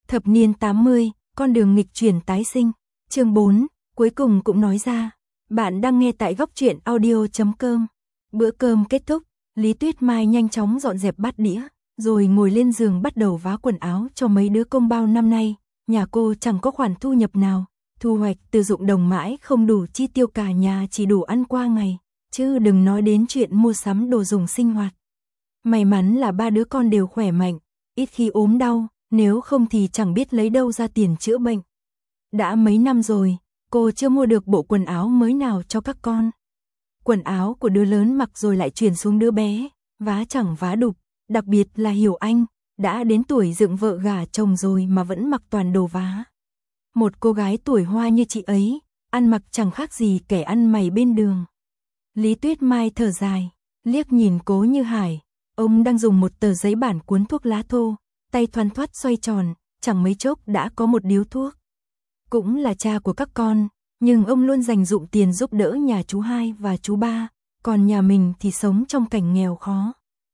Thập niên 80, con đường nghịch chuyển tái sinh. Chương 4, cuối cùng cũng nói ra. Bạn đang nghe tại góc truyện audio.com. Bữa cơm kết thúc, Lý Tuyết Mai nhanh chóng dọn dẹp bát đĩa, rồi ngồi lên giường bắt đầu vá quần áo cho mấy đứa công bao năm nay. Nhà cô chẳng có khoản thu nhập nào, thu hoạch từ dụng đồng mãi không đủ chi tiêu cả nhà, chỉ đủ ăn qua ngày, chứ đừng nói đến chuyện mua sắm đồ dùng sinh hoạt. May mắn là ba đứa con đều khỏe mạnh, ít khi ốm đau, nếu không thì chẳng biết lấy đâu ra tiền chữa bệnh. Đã mấy năm rồi, cô chưa mua được bộ quần áo mới nào cho các con. Quần áo của đứa lớn mặc rồi lại chuyển xuống đứa bé, vá chẳng vá đục, đặc biệt là Hiểu Anh, đã đến tuổi dựng vợ gả chồng rồi mà vẫn mặc toàn đồ vá. Một cô gái tuổi hoa như chị ấy, ăn mặc chẳng khác gì kẻ ăn mày bên đường. Lý Tuyết Mai thở dài, liếc nhìn Cố Như Hải, ông đang dùng một tờ giấy bản cuốn thuốc lá thô, tay thoăn thoắt xoay tròn, chẳng mấy chốc đã có một điếu thuốc. Cũng là cha của các con, nhưng ông luôn dành dụm tiền giúp đỡ nhà chú hai và chú ba, còn nhà mình thì sống trong cảnh nghèo khó.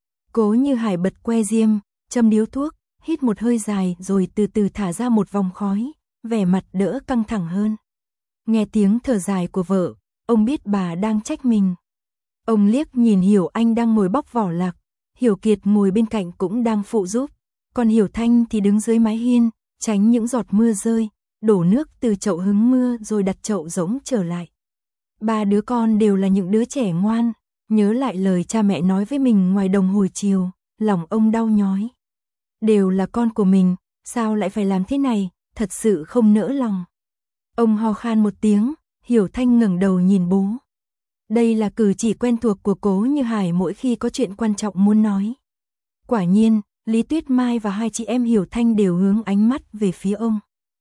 Cố Như Hải bật que diêm, châm điếu thuốc, hít một hơi dài rồi từ từ thả ra một vòng khói, vẻ mặt đỡ căng thẳng hơn. Nghe tiếng thở dài của vợ, ông biết bà đang trách mình. Ông liếc nhìn Hiểu Anh đang ngồi bóc vỏ lạc, Hiểu Kiệt ngồi bên cạnh cũng đang phụ giúp, còn Hiểu Thanh thì đứng dưới mái hiên, tránh những giọt mưa rơi, đổ nước từ chậu hứng mưa rồi đặt chậu giống trở lại. Ba đứa con đều là những đứa trẻ ngoan, nhớ lại lời cha mẹ nói với mình ngoài đồng hồi chiều, lòng ông đau nhói. Đều là con của mình, sao lại phải làm thế này, thật sự không nỡ lòng. Ông ho khan một tiếng, Hiểu Thanh ngẩng đầu nhìn bố. Đây là cử chỉ quen thuộc của Cố Như Hải mỗi khi có chuyện quan trọng muốn nói. Quả nhiên, Lý Tuyết Mai và hai chị em Hiểu Thanh đều hướng ánh mắt về phía ông.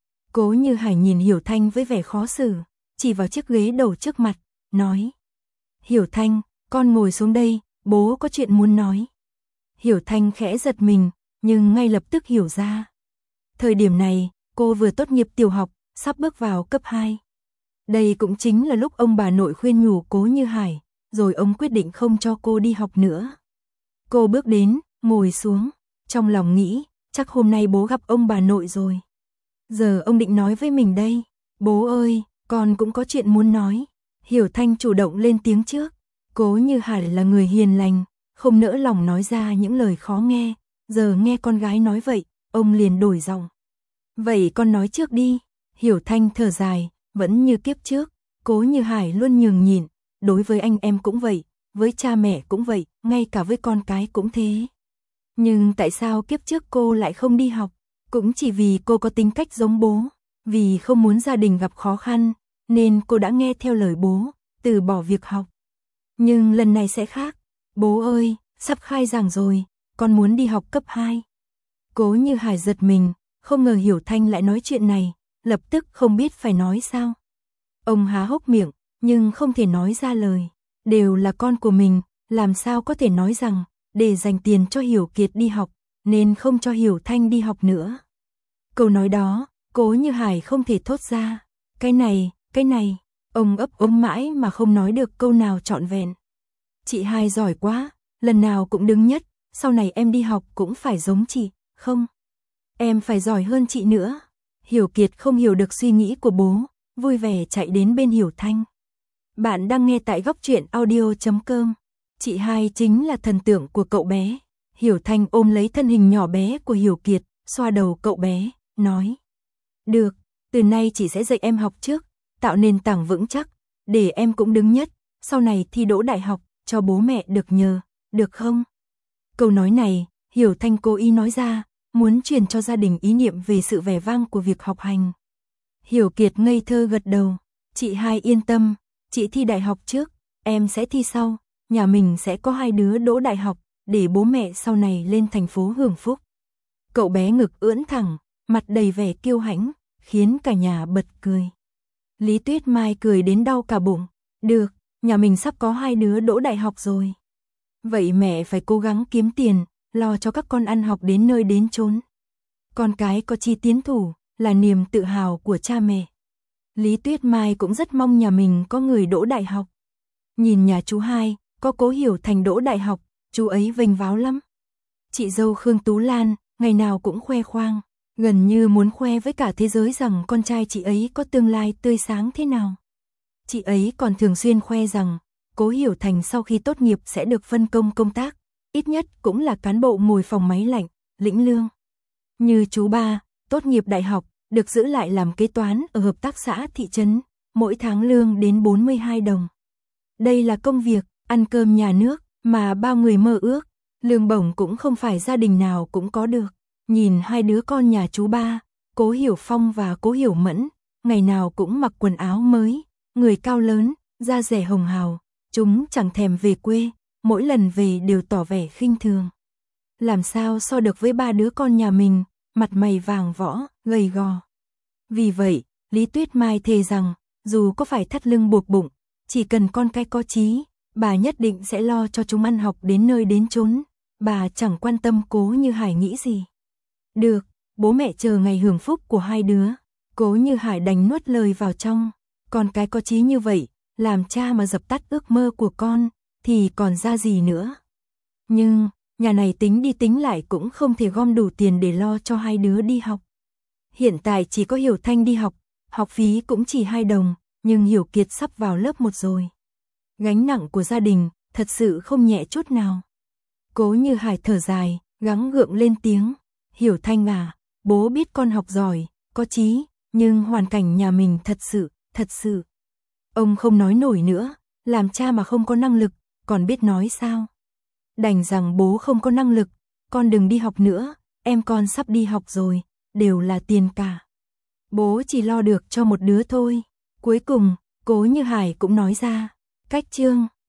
Cố Như Hải nhìn Hiểu Thanh với vẻ khó xử, chỉ vào chiếc ghế đầu trước mặt, nói. Hiểu Thanh, con ngồi xuống đây, bố có chuyện muốn nói. Hiểu Thanh khẽ giật mình, nhưng ngay lập tức hiểu ra. Thời điểm này, cô vừa tốt nghiệp tiểu học, sắp bước vào cấp 2. Đây cũng chính là lúc ông bà nội khuyên nhủ Cố Như Hải, rồi ông quyết định không cho cô đi học nữa. Cô bước đến, ngồi xuống, trong lòng nghĩ, chắc hôm nay bố gặp ông bà nội rồi. Giờ ông định nói với mình đây, bố ơi, con cũng có chuyện muốn nói. Hiểu Thanh chủ động lên tiếng trước, Cố Như Hải là người hiền lành, không nỡ lòng nói ra những lời khó nghe, giờ nghe con gái nói vậy, ông liền đổi giọng. Vậy con nói trước đi. Hiểu Thanh thở dài, vẫn như kiếp trước, Cố Như Hải luôn nhường nhịn, đối với anh em cũng vậy, với cha mẹ cũng vậy, ngay cả với con cái cũng thế. Nhưng tại sao kiếp trước cô lại không đi học? Cũng chỉ vì cô có tính cách giống bố, vì không muốn gia đình gặp khó khăn, nên cô đã nghe theo lời bố, từ bỏ việc học. Nhưng lần này sẽ khác. Bố ơi, sắp khai giảng rồi, con muốn đi học cấp 2. Cố Như Hải giật mình, không ngờ Hiểu Thanh lại nói chuyện này, lập tức không biết phải nói sao. Ông há hốc miệng, nhưng không thể nói ra lời. Đều là con của mình, làm sao có thể nói rằng, để dành tiền cho Hiểu Kiệt đi học, nên không cho Hiểu Thanh đi học nữa. Câu nói đó, Cố Như Hải không thể thốt ra. Cái này, ông ấp úng mãi mà không nói được câu nào trọn vẹn. Chị hai giỏi quá, lần nào cũng đứng nhất, sau này em đi học cũng phải giống chị, không? Em phải giỏi hơn chị nữa. Hiểu Kiệt không hiểu được suy nghĩ của bố, vui vẻ chạy đến bên Hiểu Thanh. Bạn đang nghe tại góc truyện audio.com. Chị hai chính là thần tượng của cậu bé. Hiểu Thanh ôm lấy thân hình nhỏ bé của Hiểu Kiệt, xoa đầu cậu bé, nói. Được, từ nay chị sẽ dạy em học trước, tạo nền tảng vững chắc, để em cũng đứng nhất, sau này thi đỗ đại học, cho bố mẹ được nhờ, được không? Câu nói này, Hiểu Thanh cố ý nói ra, muốn truyền cho gia đình ý niệm về sự vẻ vang của việc học hành. Hiểu Kiệt ngây thơ gật đầu, chị hai yên tâm, chị thi đại học trước, em sẽ thi sau, nhà mình sẽ có hai đứa đỗ đại học, để bố mẹ sau này lên thành phố hưởng phúc. Cậu bé ngực ưỡn thẳng, mặt đầy vẻ kiêu hãnh, khiến cả nhà bật cười. Lý Tuyết Mai cười đến đau cả bụng, được, nhà mình sắp có hai đứa đỗ đại học rồi. Vậy mẹ phải cố gắng kiếm tiền, lo cho các con ăn học đến nơi đến chốn. Con cái có chi tiến thủ, là niềm tự hào của cha mẹ. Lý Tuyết Mai cũng rất mong nhà mình có người đỗ đại học. Nhìn nhà chú hai, có Cố Hiểu Thành đỗ đại học, chú ấy vênh váo lắm. Chị dâu Khương Tú Lan, ngày nào cũng khoe khoang, Gần như muốn khoe với cả thế giới rằng con trai chị ấy có tương lai tươi sáng thế nào. Chị ấy còn thường xuyên khoe rằng, Cố Hiểu Thành sau khi tốt nghiệp sẽ được phân công công tác, ít nhất cũng là cán bộ ngồi phòng máy lạnh, lĩnh lương. Như chú ba, tốt nghiệp đại học, được giữ lại làm kế toán ở hợp tác xã thị trấn, mỗi tháng lương đến 42 đồng. Đây là công việc, ăn cơm nhà nước, mà bao người mơ ước, lương bổng cũng không phải gia đình nào cũng có được. Nhìn hai đứa con nhà chú ba, Cố Hiểu Phong và Cố Hiểu Mẫn, ngày nào cũng mặc quần áo mới, người cao lớn, da dẻ hồng hào, chúng chẳng thèm về quê, mỗi lần về đều tỏ vẻ khinh thường. Làm sao so được với ba đứa con nhà mình, mặt mày vàng võ, gầy gò. Vì vậy, Lý Tuyết Mai thề rằng, dù có phải thắt lưng buộc bụng, chỉ cần con cái có chí, bà nhất định sẽ lo cho chúng ăn học đến nơi đến chốn, bà chẳng quan tâm Cố Như Hải nghĩ gì. Được, bố mẹ chờ ngày hưởng phúc của hai đứa, Cố Như Hải đành nuốt lời vào trong, con cái có chí như vậy, làm cha mà dập tắt ước mơ của con, thì còn ra gì nữa. Nhưng, nhà này tính đi tính lại cũng không thể gom đủ tiền để lo cho hai đứa đi học. Hiện tại chỉ có Hiểu Thanh đi học, học phí cũng chỉ 2 đồng, nhưng Hiểu Kiệt sắp vào lớp 1 rồi. Gánh nặng của gia đình, thật sự không nhẹ chút nào. Cố Như Hải thở dài, gắng gượng lên tiếng. Hiểu Thanh à, bố biết con học giỏi, có chí, nhưng hoàn cảnh nhà mình thật sự. Ông không nói nổi nữa, làm cha mà không có năng lực, còn biết nói sao. Đành rằng bố không có năng lực, con đừng đi học nữa, em con sắp đi học rồi, đều là tiền cả. Bố chỉ lo được cho một đứa thôi. Cuối cùng, Cố Như Hải cũng nói ra, cách chương.